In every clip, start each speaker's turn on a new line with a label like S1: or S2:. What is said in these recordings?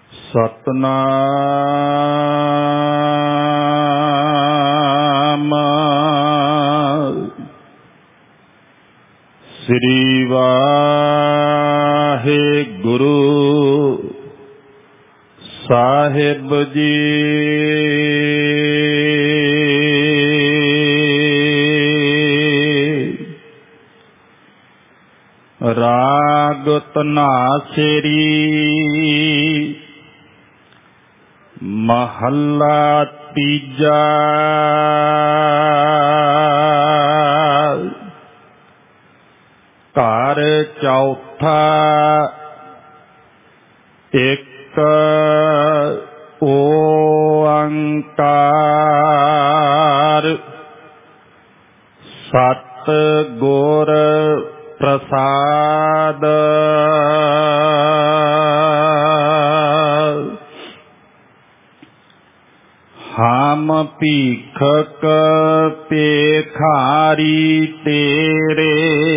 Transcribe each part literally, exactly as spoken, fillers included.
S1: ਸਤਨਾਮ ਸ੍ਰੀ ਵਾਹਿਗੁਰੂ ਸਾਹਿਬ ਜੀ। ਰਾਗ ਧਨਾਸਰੀ ਮਹੱਲਾ ਤੀਜਾ। ਘਰ ਚੌਥਾ। ਇੱਕ ਓੰਕਾਰ ਸਤਿ ਗੁਰ ਪ੍ਰਸਾਦ। ਹਮ ਭੀਖਕ ਭੇਖਾਰੀ ਤੇਰੇ,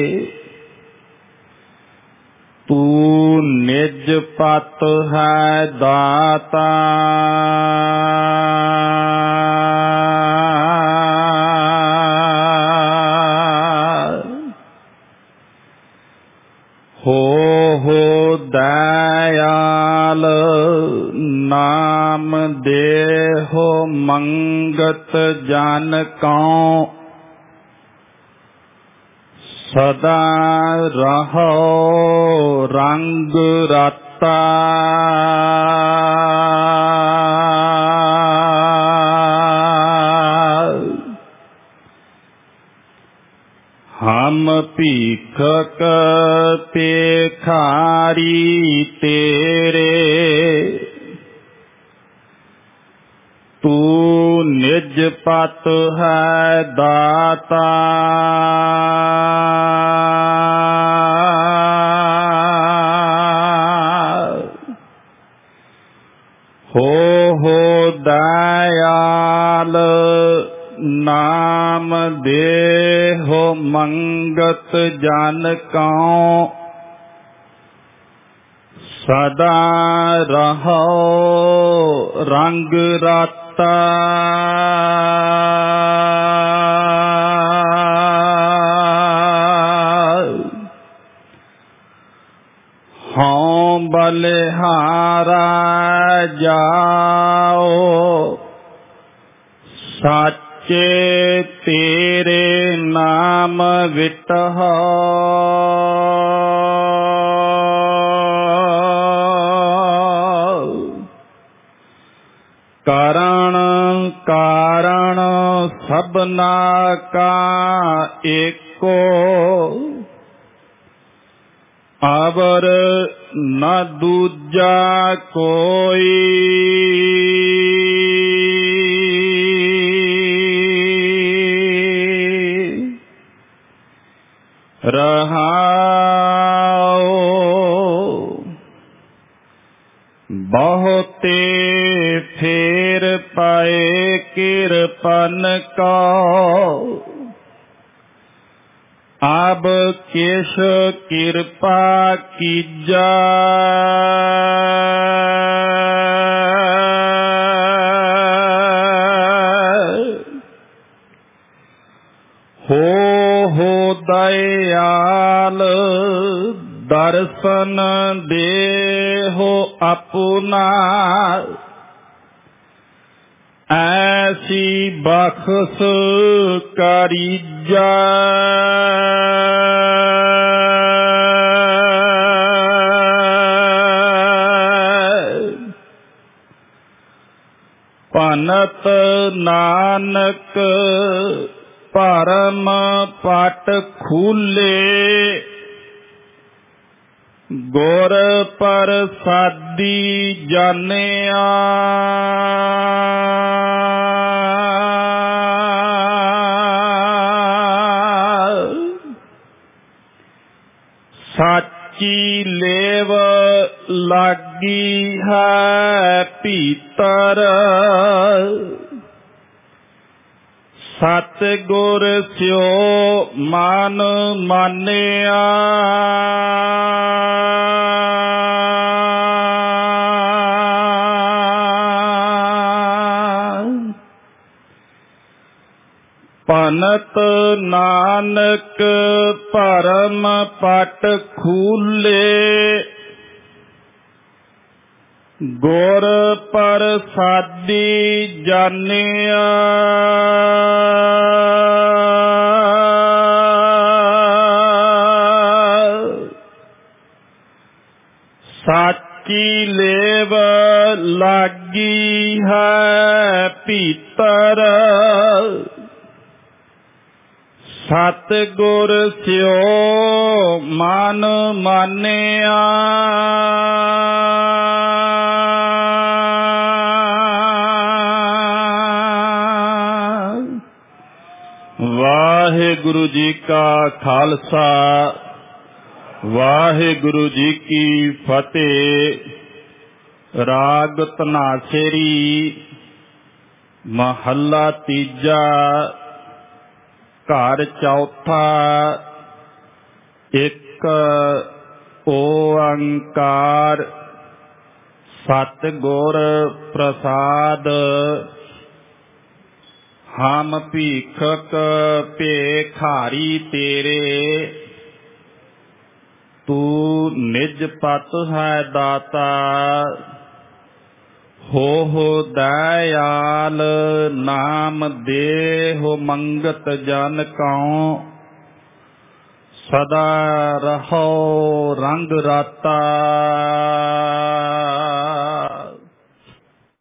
S1: ਤੂੰ ਨਿਜ ਪਤ ਹੈ ਦਾਤਾ। ਹੋ ਹੋ ਦਇਆਲ ਨਾਮ ਦੇਹੋ ਮੰਗਤ ਜਨ ਕਉ। ਸਦਾ ਰਹੋ ਰੰਗ ਰਾਤਾ। ਹਮ ਭੀਖਕ ਭੇਖਾਰੀ ਤੇਰੇ, ਤੂੰ ਨਿਜ ਪਤ ਹੈ ਦਾਤਾ। ਹੋ ਹੋ ਦਇਆਲ ਨਾਮ ਦੇਹੋ ਮੰਗਤ ਜਨ ਕਉ। ਸਦਾ ਰਹੋ ਰੰਗ ਰਾਤਾ। ਹਉ ਬਲਿਹਾਰਾ ਜਾਓ, ਸਾਚੇ ਤੇਰੇ ਨਾਮ ਵਿਟਹੁ। ਕਰਣ ਕਾਰਣ ਸਭਨਾ ਕਾ ਏਕੋ, ਅਵਰ ਨ ਦੂਜਾ ਕੋਈ। ਰਹਾਉ ਬਹੁਤੇ ਫੇਰ ਪਾਏ ਕਿਰਪਨ ਕਉ। ਅਬ ਕਿਸ ਕਿਰਪਾ ਕੀਜਾ। ਹੋ ਹੋ ਦਇਆਲ ਦਰਸ਼ਨ ਦੇਹੋ ਆਪਣਾ। ਐਸੀ ਬਖਸ਼ ਕਰੀਜਾ। ਭਨਤ ਨਾਨਕ ਭਰਮ ਪਟ ਖੂਲੇ, ਗੁਰ ਪ੍ਰਸਾਦੀ ਜਾਣਿਆ। ਸਾਚੀ ਲੇਵ ਲਾਗੀ ਹੈ ਭੀਤਰ, ਸਤਿਗੁਰ ਸਿਓ ਮਨ ਮਾਨਿਆ। ਭਨਤ ਨਾਨਕ ਭਰਮ ਪਟ ਖੂਲੇ, ਗੁਰ ਪ੍ਰਸਾਦੀ ਜਾਣਿਆ। ਸਾਚੀ ਲੇਵ ਲਾਗੀ ਹੈ ਭੀਤਰ, ਸਤਿਗੁਰ ਸਿਓ ਮਨ ਮਾਨਿਆ। ਵਾਹਿਗੁਰੂ ਜੀ ਕਾ ਖਾਲਸਾ, ਵਾਹਿਗੁਰੂ ਜੀ ਕੀ ਫਤਿਹ। ਰਾਗ ਧਨਾਸੇਰੀ, ਮਹੱਲਾ ਤੀਜਾ, ਘਰ ਚੌਥਾ। ਇੱਕ ਓੰਕਾਰ ਸਤਿਗੁਰ ਪ੍ਰਸਾਦ। ਹਮ ਭੀਖਕ ਭੇਖਾਰੀ ਤੇਰੇ, ਤੂੰ ਨਿਜ ਪਤ ਹੈ ਦਾਤਾ। ਹੋ ਹੋ ਦਇਆਲ ਨਾਮ ਦੇਹੁ ਮੰਗਤ ਜਨ ਕਉ, ਸਦਾ ਰਹੋ ਰੰਗ ਰਾਤਾ।